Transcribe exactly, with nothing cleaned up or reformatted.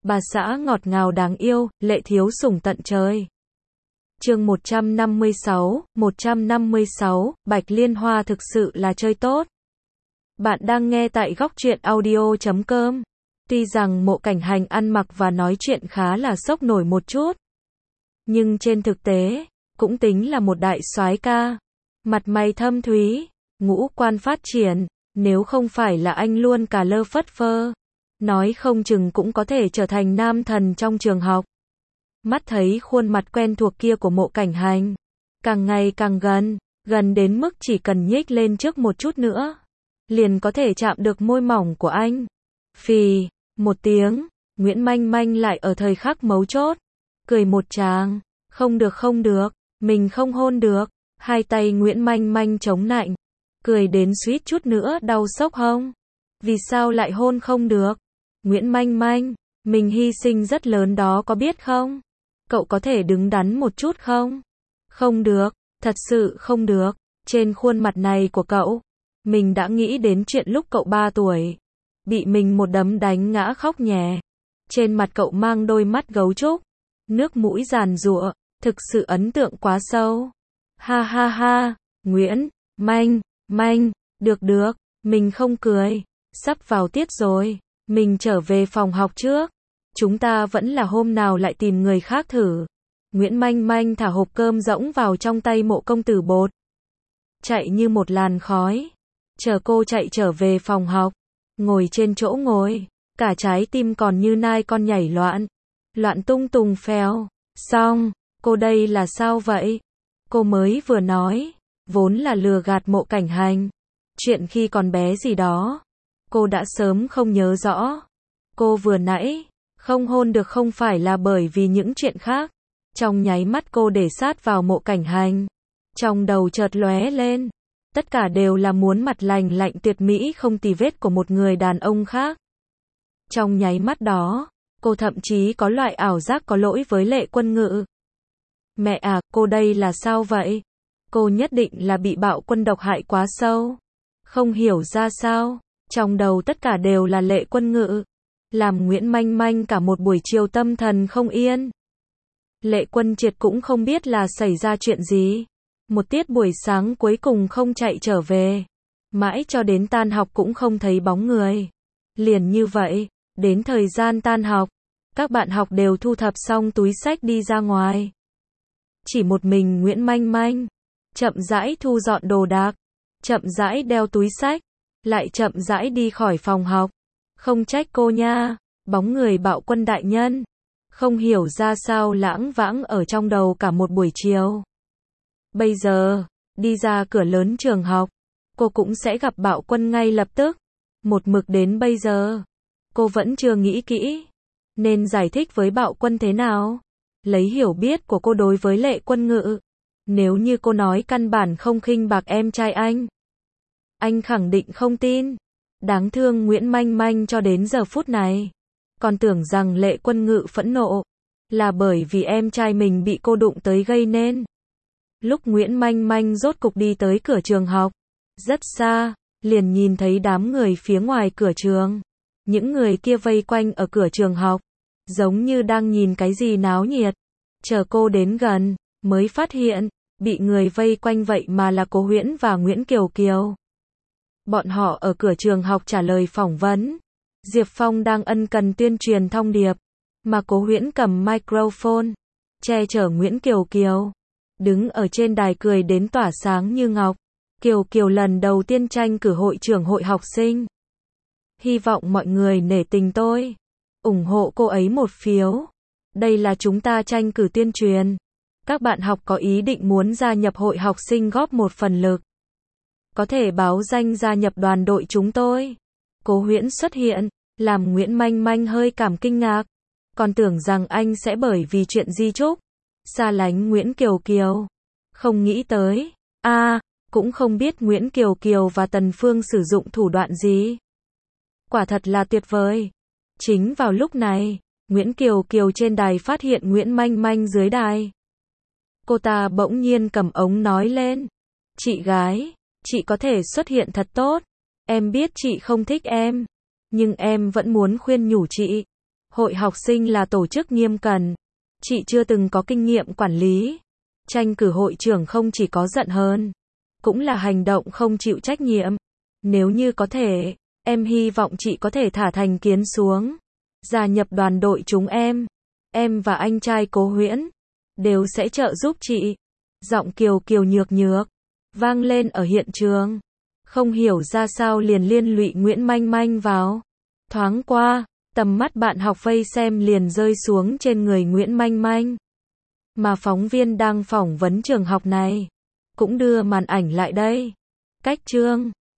bà xã ngọt ngào đáng yêu, lệ thiếu sủng tận trời. Chương một trăm năm mươi sáu, một trăm năm mươi sáu, Bạch Liên Hoa thực sự là chơi tốt. Bạn đang nghe tại góc truyện audio chấm com. Tuy rằng Mộ Cảnh Hành ăn mặc và nói chuyện khá là sốc nổi một chút, nhưng trên thực tế, cũng tính là một đại soái ca. Mặt mày thâm thúy, ngũ quan phát triển, nếu không phải là anh luôn cà lơ phất phơ, nói không chừng cũng có thể trở thành nam thần trong trường học. Mắt thấy khuôn mặt quen thuộc kia của Mộ Cảnh Hành, càng ngày càng gần, gần đến mức chỉ cần nhích lên trước một chút nữa, liền có thể chạm được môi mỏng của anh. Phì, một tiếng, Nguyễn Manh Manh lại ở thời khắc mấu chốt, cười một tràng, không được không được, mình không hôn được, hai tay Nguyễn Manh Manh chống nạnh, cười đến suýt chút nữa đau sốc hông. Vì sao lại hôn không được? Nguyễn Manh Manh, mình hy sinh rất lớn đó có biết không? Cậu có thể đứng đắn một chút không? Không được, thật sự không được. Trên khuôn mặt này của cậu, mình đã nghĩ đến chuyện lúc cậu ba tuổi, bị mình một đấm đánh ngã khóc nhè. Trên mặt cậu mang đôi mắt gấu trúc, nước mũi giàn giụa, thực sự ấn tượng quá sâu. Ha ha ha, Nguyễn Manh Manh, được được, mình không cười. Sắp vào tiết rồi, mình trở về phòng học trước. Chúng ta vẫn là hôm nào lại tìm người khác thử. Nguyễn Manh Manh thả hộp cơm rỗng vào trong tay Mộ công tử bột, chạy như một làn khói. Chờ cô chạy trở về phòng học, ngồi trên chỗ ngồi, cả trái tim còn như nai con nhảy loạn, loạn tung tùng phèo. Xong, cô đây là sao vậy? Cô mới vừa nói, vốn là lừa gạt Mộ Cảnh Hành. Chuyện khi còn bé gì đó, cô đã sớm không nhớ rõ. Cô vừa nãy, không hôn được không phải là bởi vì những chuyện khác. Trong nháy mắt cô để sát vào Mộ Cảnh Hành, trong đầu chợt lóe lên, tất cả đều là muốn mặt lành lạnh tuyệt mỹ không tì vết của một người đàn ông khác. Trong nháy mắt đó, cô thậm chí có loại ảo giác có lỗi với Lệ Quân Ngự. Mẹ à, cô đây là sao vậy? Cô nhất định là bị Bạo Quân độc hại quá sâu. Không hiểu ra sao, trong đầu tất cả đều là Lệ Quân Ngự, làm Nguyễn Manh Manh cả một buổi chiều tâm thần không yên. Lệ Quân Triệt cũng không biết là xảy ra chuyện gì. Một tiết buổi sáng cuối cùng không chạy trở về. Mãi cho đến tan học cũng không thấy bóng người. Liền như vậy, đến thời gian tan học, các bạn học đều thu thập xong túi xách đi ra ngoài. Chỉ một mình Nguyễn Manh Manh, chậm rãi thu dọn đồ đạc, chậm rãi đeo túi xách, lại chậm rãi đi khỏi phòng học. Không trách cô nha, bóng người Bạo Quân đại nhân, không hiểu ra sao lãng vãng ở trong đầu cả một buổi chiều. Bây giờ, đi ra cửa lớn trường học, cô cũng sẽ gặp Bạo Quân ngay lập tức. Một mực đến bây giờ, cô vẫn chưa nghĩ kỹ nên giải thích với Bạo Quân thế nào. Lấy hiểu biết của cô đối với Lệ Quân Ngự, nếu như cô nói căn bản không khinh bạc em trai anh, anh khẳng định không tin. Đáng thương Nguyễn Manh Manh cho đến giờ phút này, còn tưởng rằng Lệ Quân Ngự phẫn nộ là bởi vì em trai mình bị cô đụng tới gây nên. Lúc Nguyễn Manh Manh rốt cục đi tới cửa trường học, rất xa, liền nhìn thấy đám người phía ngoài cửa trường. Những người kia vây quanh ở cửa trường học, giống như đang nhìn cái gì náo nhiệt. Chờ cô đến gần, mới phát hiện, bị người vây quanh vậy mà là Cố Huyễn và Nguyễn Kiều Kiều. Bọn họ ở cửa trường học trả lời phỏng vấn. Diệp Phong đang ân cần tuyên truyền thông điệp, mà Cố Huyễn cầm microphone, che chở Nguyễn Kiều Kiều. Đứng ở trên đài cười đến tỏa sáng như ngọc. Kiều Kiều lần đầu tiên tranh cử hội trưởng hội học sinh. Hy vọng mọi người nể tình tôi, ủng hộ cô ấy một phiếu. Đây là chúng ta tranh cử tuyên truyền. Các bạn học có ý định muốn gia nhập hội học sinh góp một phần lực, có thể báo danh gia nhập đoàn đội chúng tôi. Cố Huyễn xuất hiện, làm Nguyễn Manh Manh hơi cảm kinh ngạc. Còn tưởng rằng anh sẽ bởi vì chuyện di chúc xa lánh Nguyễn Kiều Kiều. Không nghĩ tới, a à, cũng không biết Nguyễn Kiều Kiều và Tần Phương sử dụng thủ đoạn gì. Quả thật là tuyệt vời. Chính vào lúc này, Nguyễn Kiều Kiều trên đài phát hiện Nguyễn Manh Manh dưới đài. Cô ta bỗng nhiên cầm ống nói lên. Chị gái, chị có thể xuất hiện thật tốt. Em biết chị không thích em, nhưng em vẫn muốn khuyên nhủ chị. Hội học sinh là tổ chức nghiêm cẩn. Chị chưa từng có kinh nghiệm quản lý. Tranh cử hội trưởng không chỉ có giận hờn, cũng là hành động không chịu trách nhiệm. Nếu như có thể, em hy vọng chị có thể thả thành kiến xuống, gia nhập đoàn đội chúng em. Em và anh trai Cố Huyễn đều sẽ trợ giúp chị. Giọng Kiều Kiều nhược nhược vang lên ở hiện trường. Không hiểu ra sao liền liên lụy Nguyễn Manh Manh vào. Thoáng qua, tầm mắt bạn học vây xem liền rơi xuống trên người Nguyễn Manh Manh. Mà phóng viên đang phỏng vấn trường học này cũng đưa màn ảnh lại đây. Cách chương